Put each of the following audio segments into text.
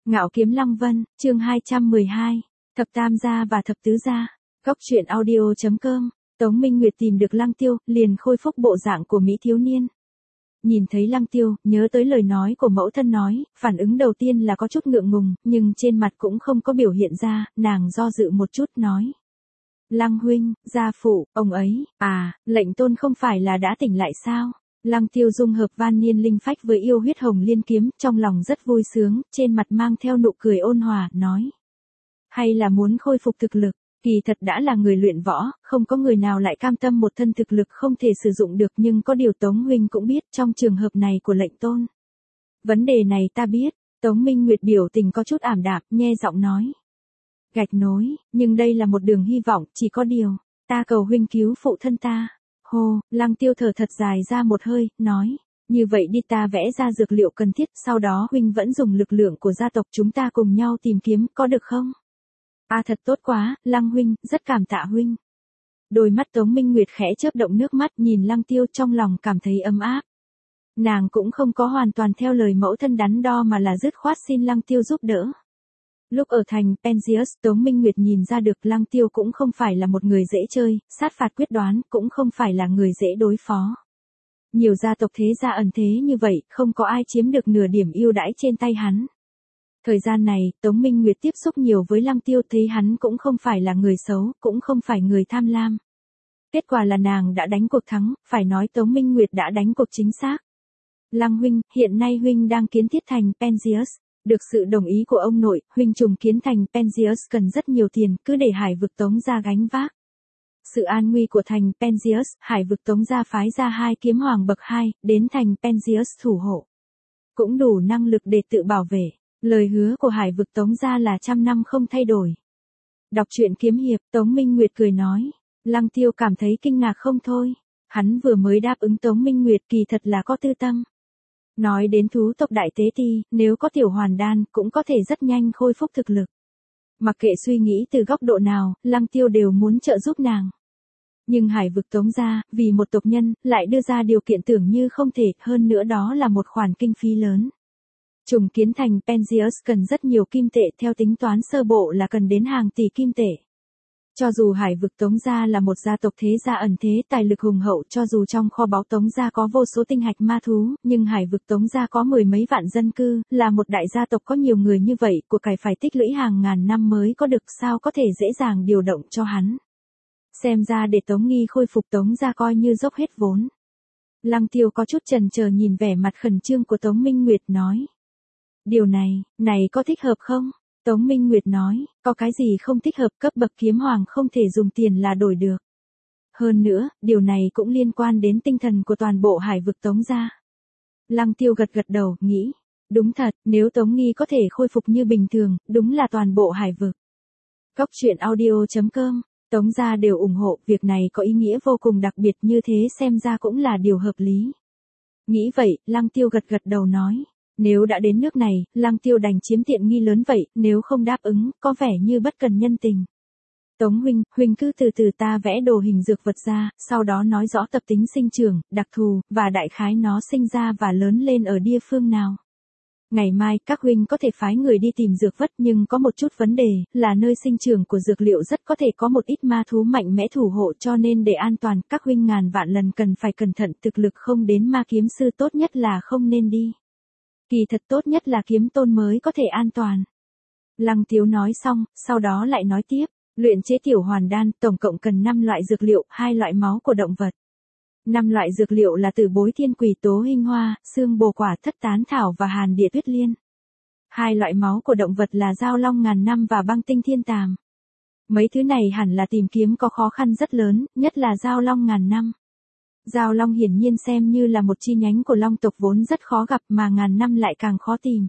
Ngạo Kiếm Lăng Vân, chương 212, Thập Tam Gia và Thập Tứ Gia. Góc truyện audio.com. Tống Minh Nguyệt tìm được Lăng Tiêu, liền khôi phục bộ dạng của Mỹ thiếu niên. Nhìn thấy Lăng Tiêu, nhớ tới lời nói của mẫu thân nói, phản ứng đầu tiên là có chút ngượng ngùng, nhưng trên mặt cũng không có biểu hiện ra, nàng do dự một chút nói. Lăng huynh, gia phụ, ông ấy, lệnh tôn không phải là đã tỉnh lại sao? Lăng Tiêu dung hợp van niên linh phách với yêu huyết hồng liên kiếm, trong lòng rất vui sướng, trên mặt mang theo nụ cười ôn hòa, nói. Hay là muốn khôi phục thực lực, kỳ thật đã là người luyện võ, không có người nào lại cam tâm một thân thực lực không thể sử dụng được, nhưng có điều Tống huynh cũng biết trong trường hợp này của lệnh tôn. Vấn đề này ta biết, Tống Minh Nguyệt biểu tình có chút ảm đạm, nhe giọng nói. Gạch nối, nhưng đây là một đường hy vọng, chỉ có điều, ta cầu huynh cứu phụ thân ta. Hô, Lăng Tiêu thở thật dài ra một hơi, nói, như vậy đi, ta vẽ ra dược liệu cần thiết, sau đó huynh vẫn dùng lực lượng của gia tộc chúng ta cùng nhau tìm kiếm, có được không? Thật tốt quá, Lăng huynh, rất cảm tạ huynh. Đôi mắt Tống Minh Nguyệt khẽ chớp động nước mắt, nhìn Lăng Tiêu trong lòng cảm thấy ấm áp. Nàng cũng không có hoàn toàn theo lời mẫu thân đắn đo mà là dứt khoát xin Lăng Tiêu giúp đỡ. Lúc ở thành Penzius, Tống Minh Nguyệt nhìn ra được Lăng Tiêu cũng không phải là một người dễ chơi, sát phạt quyết đoán, cũng không phải là người dễ đối phó. Nhiều gia tộc thế gia ẩn thế như vậy, không có ai chiếm được nửa điểm ưu đãi trên tay hắn. Thời gian này, Tống Minh Nguyệt tiếp xúc nhiều với Lăng Tiêu, thấy hắn cũng không phải là người xấu, cũng không phải người tham lam. Kết quả là nàng đã đánh cuộc thắng, phải nói Tống Minh Nguyệt đã đánh cuộc chính xác. Lăng huynh, hiện nay huynh đang kiến thiết thành Penzius. Được sự đồng ý của ông nội, huynh trùng kiến thành Penzius cần rất nhiều tiền, cứ để Hải Vực Tống gia gánh vác. Sự an nguy của thành Penzius, Hải Vực Tống gia phái ra 2 kiếm hoàng bậc 2, đến thành Penzius thủ hộ. Cũng đủ năng lực để tự bảo vệ. Lời hứa của Hải Vực Tống gia là 100 năm không thay đổi. Đọc truyện kiếm hiệp, Tống Minh Nguyệt cười nói. Lăng Tiêu cảm thấy kinh ngạc không thôi. Hắn vừa mới đáp ứng Tống Minh Nguyệt, kỳ thật là có tư tâm. Nói đến thú tộc đại tế ti, nếu có tiểu hoàn đan, cũng có thể rất nhanh khôi phục thực lực. Mặc kệ suy nghĩ từ góc độ nào, Lăng Tiêu đều muốn trợ giúp nàng. Nhưng Hải Vực Tống gia, vì một tộc nhân, lại đưa ra điều kiện tưởng như không thể, hơn nữa đó là một khoản kinh phí lớn. Trùng kiến thành Penzius cần rất nhiều kim tệ, theo tính toán sơ bộ là cần đến hàng tỷ kim tệ. Cho dù Hải Vực Tống gia là một gia tộc thế gia ẩn thế, tài lực hùng hậu, cho dù trong kho báu Tống gia có vô số tinh hạch ma thú, nhưng Hải Vực Tống gia có 10 mấy vạn dân cư, là một đại gia tộc có nhiều người như vậy, của cải phải tích lũy hàng ngàn năm mới có được, sao có thể dễ dàng điều động cho hắn. Xem ra để Tống Nghi khôi phục Tống gia coi như dốc hết vốn. Lăng Tiêu có chút chần chờ nhìn vẻ mặt khẩn trương của Tống Minh Nguyệt, nói. Điều này có thích hợp không? Tống Minh Nguyệt nói, có cái gì không thích hợp, cấp bậc kiếm hoàng không thể dùng tiền là đổi được. Hơn nữa, điều này cũng liên quan đến tinh thần của toàn bộ Hải Vực Tống gia. Lăng Tiêu gật gật đầu, nghĩ, đúng thật, nếu Tống Nghi có thể khôi phục như bình thường, đúng là toàn bộ Hải Vực. Góc truyện audio.com, Tống gia đều ủng hộ, việc này có ý nghĩa vô cùng đặc biệt, như thế xem ra cũng là điều hợp lý. Nghĩ vậy, Lăng Tiêu gật gật đầu nói. Nếu đã đến nước này, Lăng Tiêu đành chiếm tiện nghi lớn vậy, nếu không đáp ứng, có vẻ như bất cần nhân tình. Tống huynh cứ từ từ ta vẽ đồ hình dược vật ra, sau đó nói rõ tập tính sinh trưởng, đặc thù, và đại khái nó sinh ra và lớn lên ở địa phương nào. Ngày mai, các huynh có thể phái người đi tìm dược vật, nhưng có một chút vấn đề, là nơi sinh trưởng của dược liệu rất có thể có một ít ma thú mạnh mẽ thủ hộ, cho nên để an toàn, các huynh ngàn vạn lần cần phải cẩn thận, thực lực không đến ma kiếm sư tốt nhất là không nên đi. Kỳ thật tốt nhất là kiếm tôn mới có thể an toàn. Lăng Tiêu nói xong, sau đó lại nói tiếp, luyện chế tiểu hoàn đan, tổng cộng cần 5 loại dược liệu, 2 loại máu của động vật. 5 loại dược liệu là tử bối thiên quỷ tố hình hoa, xương bồ quả, thất tán thảo và hàn địa tuyết liên. 2 loại máu của động vật là dao long ngàn năm và băng tinh thiên tàm. Mấy thứ này hẳn là tìm kiếm có khó khăn rất lớn, nhất là dao long ngàn năm. Dao long hiển nhiên xem như là một chi nhánh của long tộc vốn rất khó gặp, mà ngàn năm lại càng khó tìm.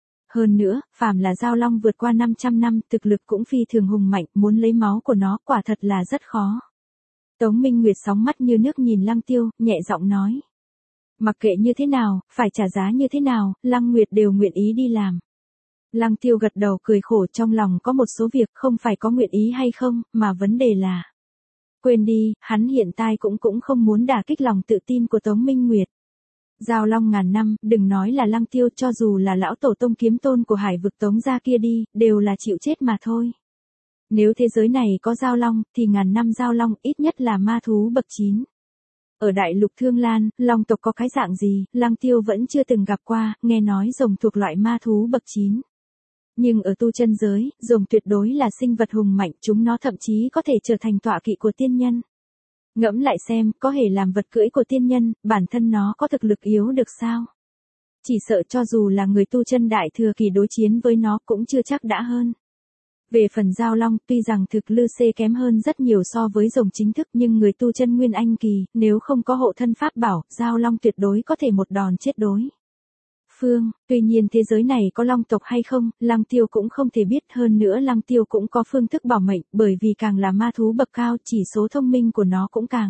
Hơn nữa, phàm là dao long vượt qua 500 năm, thực lực cũng phi thường hùng mạnh, muốn lấy máu của nó quả thật là rất khó. Tống Minh Nguyệt sóng mắt như nước nhìn Lăng Tiêu, nhẹ giọng nói. Mặc kệ như thế nào, phải trả giá như thế nào, Lăng Nguyệt đều nguyện ý đi làm. Lăng Tiêu gật đầu cười khổ, trong lòng có một số việc không phải có nguyện ý hay không, mà vấn đề là. Quên đi, hắn hiện tại cũng không muốn đả kích lòng tự tin của Tống Minh Nguyệt. Giao long ngàn năm, đừng nói là Lăng Tiêu, cho dù là lão tổ tông kiếm tôn của Hải vực Tống gia kia đi, đều là chịu chết mà thôi. Nếu thế giới này có giao long, thì ngàn năm giao long ít nhất là ma thú bậc 9. Ở đại lục Thương Lan, long tộc có cái dạng gì, Lăng Tiêu vẫn chưa từng gặp qua, nghe nói rồng thuộc loại ma thú bậc 9. Nhưng ở tu chân giới, rồng tuyệt đối là sinh vật hùng mạnh, chúng nó thậm chí có thể trở thành tọa kỵ của tiên nhân. Ngẫm lại xem, có thể làm vật cưỡi của tiên nhân, bản thân nó có thực lực yếu được sao? Chỉ sợ cho dù là người tu chân đại thừa kỳ đối chiến với nó cũng chưa chắc đã hơn. Về phần giao long, tuy rằng thực lực kém hơn rất nhiều so với rồng chính thức, nhưng người tu chân nguyên anh kỳ, nếu không có hộ thân pháp bảo, giao long tuyệt đối có thể một đòn chết đối phương. Tuy nhiên thế giới này có long tộc hay không, Lăng Tiêu cũng không thể biết, hơn nữa Lăng Tiêu cũng có phương thức bảo mệnh, bởi vì càng là ma thú bậc cao, chỉ số thông minh của nó cũng càng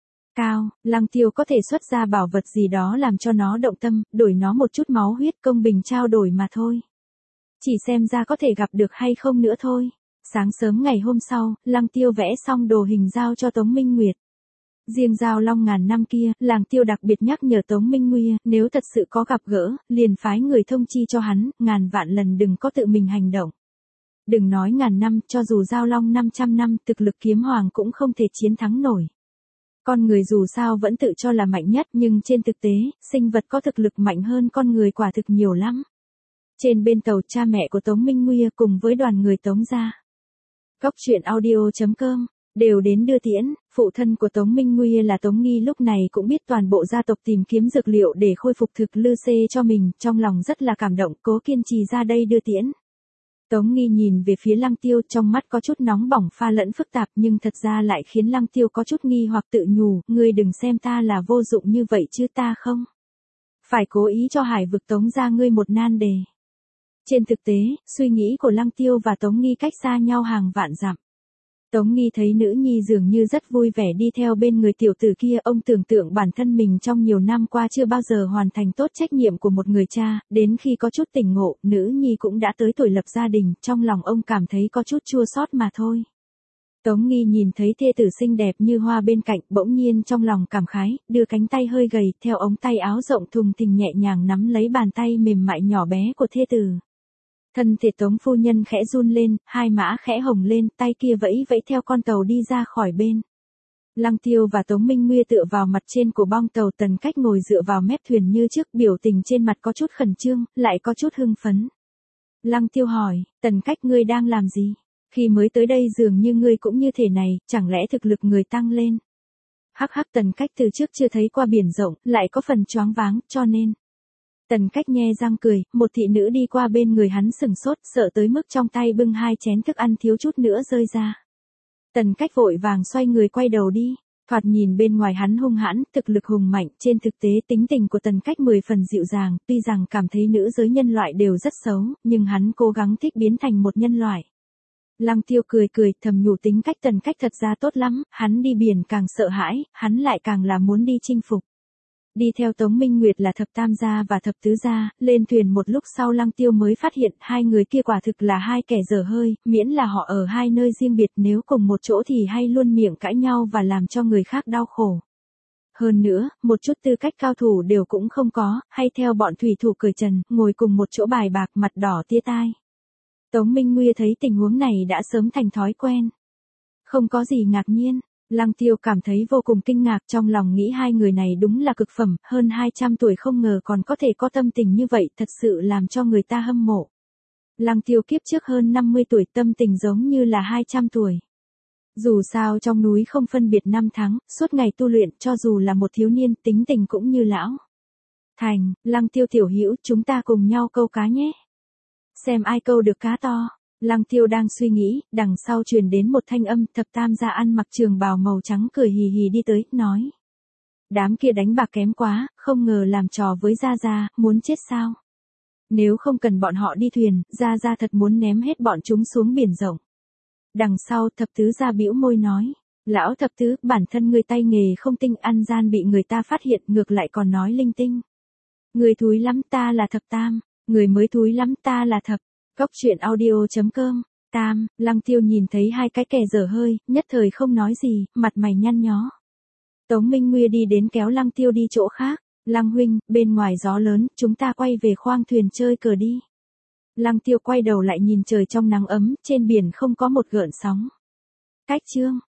cao. Lăng Tiêu có thể xuất ra bảo vật gì đó làm cho nó động tâm, đổi nó một chút máu huyết, công bình trao đổi mà thôi. Chỉ xem ra có thể gặp được hay không nữa thôi. Sáng sớm ngày hôm sau, Lăng Tiêu vẽ xong đồ hình giao cho Tống Minh Nguyệt. Riêng giao long ngàn năm kia, Lăng Tiêu đặc biệt nhắc nhở Tống Minh Nguyệt, nếu thật sự có gặp gỡ, liền phái người thông chi cho hắn, ngàn vạn lần đừng có tự mình hành động. Đừng nói ngàn năm, cho dù giao long 500 năm, thực lực kiếm hoàng cũng không thể chiến thắng nổi. Con người dù sao vẫn tự cho là mạnh nhất, nhưng trên thực tế, sinh vật có thực lực mạnh hơn con người quả thực nhiều lắm. Trên bên tàu, cha mẹ của Tống Minh Nguyệt cùng với đoàn người Tống gia. Góc truyện audio.com đều đến đưa tiễn. Phụ thân của Tống Minh Nguyệt là Tống Nghi lúc này cũng biết toàn bộ gia tộc tìm kiếm dược liệu để khôi phục thực lực cho mình, trong lòng rất là cảm động, cố kiên trì ra đây đưa tiễn. Tống Nghi nhìn về phía Lăng Tiêu, trong mắt có chút nóng bỏng pha lẫn phức tạp, nhưng thật ra lại khiến Lăng Tiêu có chút nghi hoặc, tự nhủ, ngươi đừng xem ta là vô dụng như vậy chứ, ta không phải cố ý cho Hải vực Tống gia ngươi một nan đề. Trên thực tế, suy nghĩ của Lăng Tiêu và Tống Nghi cách xa nhau hàng vạn dặm. Tống Nghi thấy nữ nhi dường như rất vui vẻ đi theo bên người tiểu tử kia, ông tưởng tượng bản thân mình trong nhiều năm qua chưa bao giờ hoàn thành tốt trách nhiệm của một người cha, đến khi có chút tỉnh ngộ, nữ nhi cũng đã tới tuổi lập gia đình, trong lòng ông cảm thấy có chút chua xót mà thôi. Tống Nghi nhìn thấy thê tử xinh đẹp như hoa bên cạnh, bỗng nhiên trong lòng cảm khái, đưa cánh tay hơi gầy, theo ống tay áo rộng thùng thình nhẹ nhàng nắm lấy bàn tay mềm mại nhỏ bé của thê tử. Thân thể Tống phu nhân khẽ run lên, hai má khẽ hồng lên, tay kia vẫy vẫy theo con tàu đi ra khỏi bên. Lăng Tiêu và Tống Minh Nguyệt tựa vào mặt trên của bong tàu, Tần Cách ngồi dựa vào mép thuyền như trước, biểu tình trên mặt có chút khẩn trương, lại có chút hưng phấn. Lăng Tiêu hỏi, Tần Cách ngươi đang làm gì? Khi mới tới đây dường như ngươi cũng như thế này, chẳng lẽ thực lực người tăng lên? Hắc hắc, Tần Cách từ trước chưa thấy qua biển rộng, lại có phần choáng váng, cho nên. Tần Cách nhe răng cười, một thị nữ đi qua bên người hắn sừng sốt, sợ tới mức trong tay bưng hai chén thức ăn thiếu chút nữa rơi ra. Tần Cách vội vàng xoay người quay đầu đi, thoạt nhìn bên ngoài hắn hung hãn, thực lực hùng mạnh, trên thực tế tính tình của Tần Cách 10 phần dịu dàng, tuy rằng cảm thấy nữ giới nhân loại đều rất xấu, nhưng hắn cố gắng thích biến thành một nhân loại. Lăng Tiêu cười cười, thầm nhủ tính cách Tần Cách thật ra tốt lắm, hắn đi biển càng sợ hãi, hắn lại càng là muốn đi chinh phục. Đi theo Tống Minh Nguyệt là thập tam gia và thập tứ gia, lên thuyền một lúc sau Lăng Tiêu mới phát hiện hai người kia quả thực là hai kẻ dở hơi, miễn là họ ở hai nơi riêng biệt, nếu cùng một chỗ thì hay luôn miệng cãi nhau và làm cho người khác đau khổ. Hơn nữa, một chút tư cách cao thủ đều cũng không có, hay theo bọn thủy thủ cởi trần, ngồi cùng một chỗ bài bạc, mặt đỏ tia tai. Tống Minh Nguyệt thấy tình huống này đã sớm thành thói quen. Không có gì ngạc nhiên. Lăng Tiêu cảm thấy vô cùng kinh ngạc, trong lòng nghĩ hai người này đúng là cực phẩm, hơn 200 tuổi không ngờ còn có thể có tâm tình như vậy, thật sự làm cho người ta hâm mộ. Lăng Tiêu kiếp trước hơn 50 tuổi, tâm tình giống như là 200 tuổi. Dù sao trong núi không phân biệt năm tháng, suốt ngày tu luyện, cho dù là một thiếu niên, tính tình cũng như lão. Thành, Lăng Tiêu tiểu hữu, chúng ta cùng nhau câu cá nhé. Xem ai câu được cá to. Lăng Tiêu đang suy nghĩ, đằng sau truyền đến một thanh âm, thập tam gia ăn mặc trường bào màu trắng cười hì hì đi tới, nói. Đám kia đánh bạc kém quá, không ngờ làm trò với Gia Gia, muốn chết sao? Nếu không cần bọn họ đi thuyền, Gia Gia thật muốn ném hết bọn chúng xuống biển rộng. Đằng sau, thập tứ gia bĩu môi nói. Lão thập tứ, bản thân người tay nghề không tinh, ăn gian bị người ta phát hiện, ngược lại còn nói linh tinh. Người thúi lắm, ta là thập tam, người mới thúi lắm, ta là thập. Góc truyện audio.com, tam, Lăng Tiêu nhìn thấy hai cái kẻ dở hơi, nhất thời không nói gì, mặt mày nhăn nhó. Tống Minh Nguyệt đi đến kéo Lăng Tiêu đi chỗ khác, Lăng huynh, bên ngoài gió lớn, chúng ta quay về khoang thuyền chơi cờ đi. Lăng Tiêu quay đầu lại nhìn trời trong nắng ấm, trên biển không có một gợn sóng. Cách chương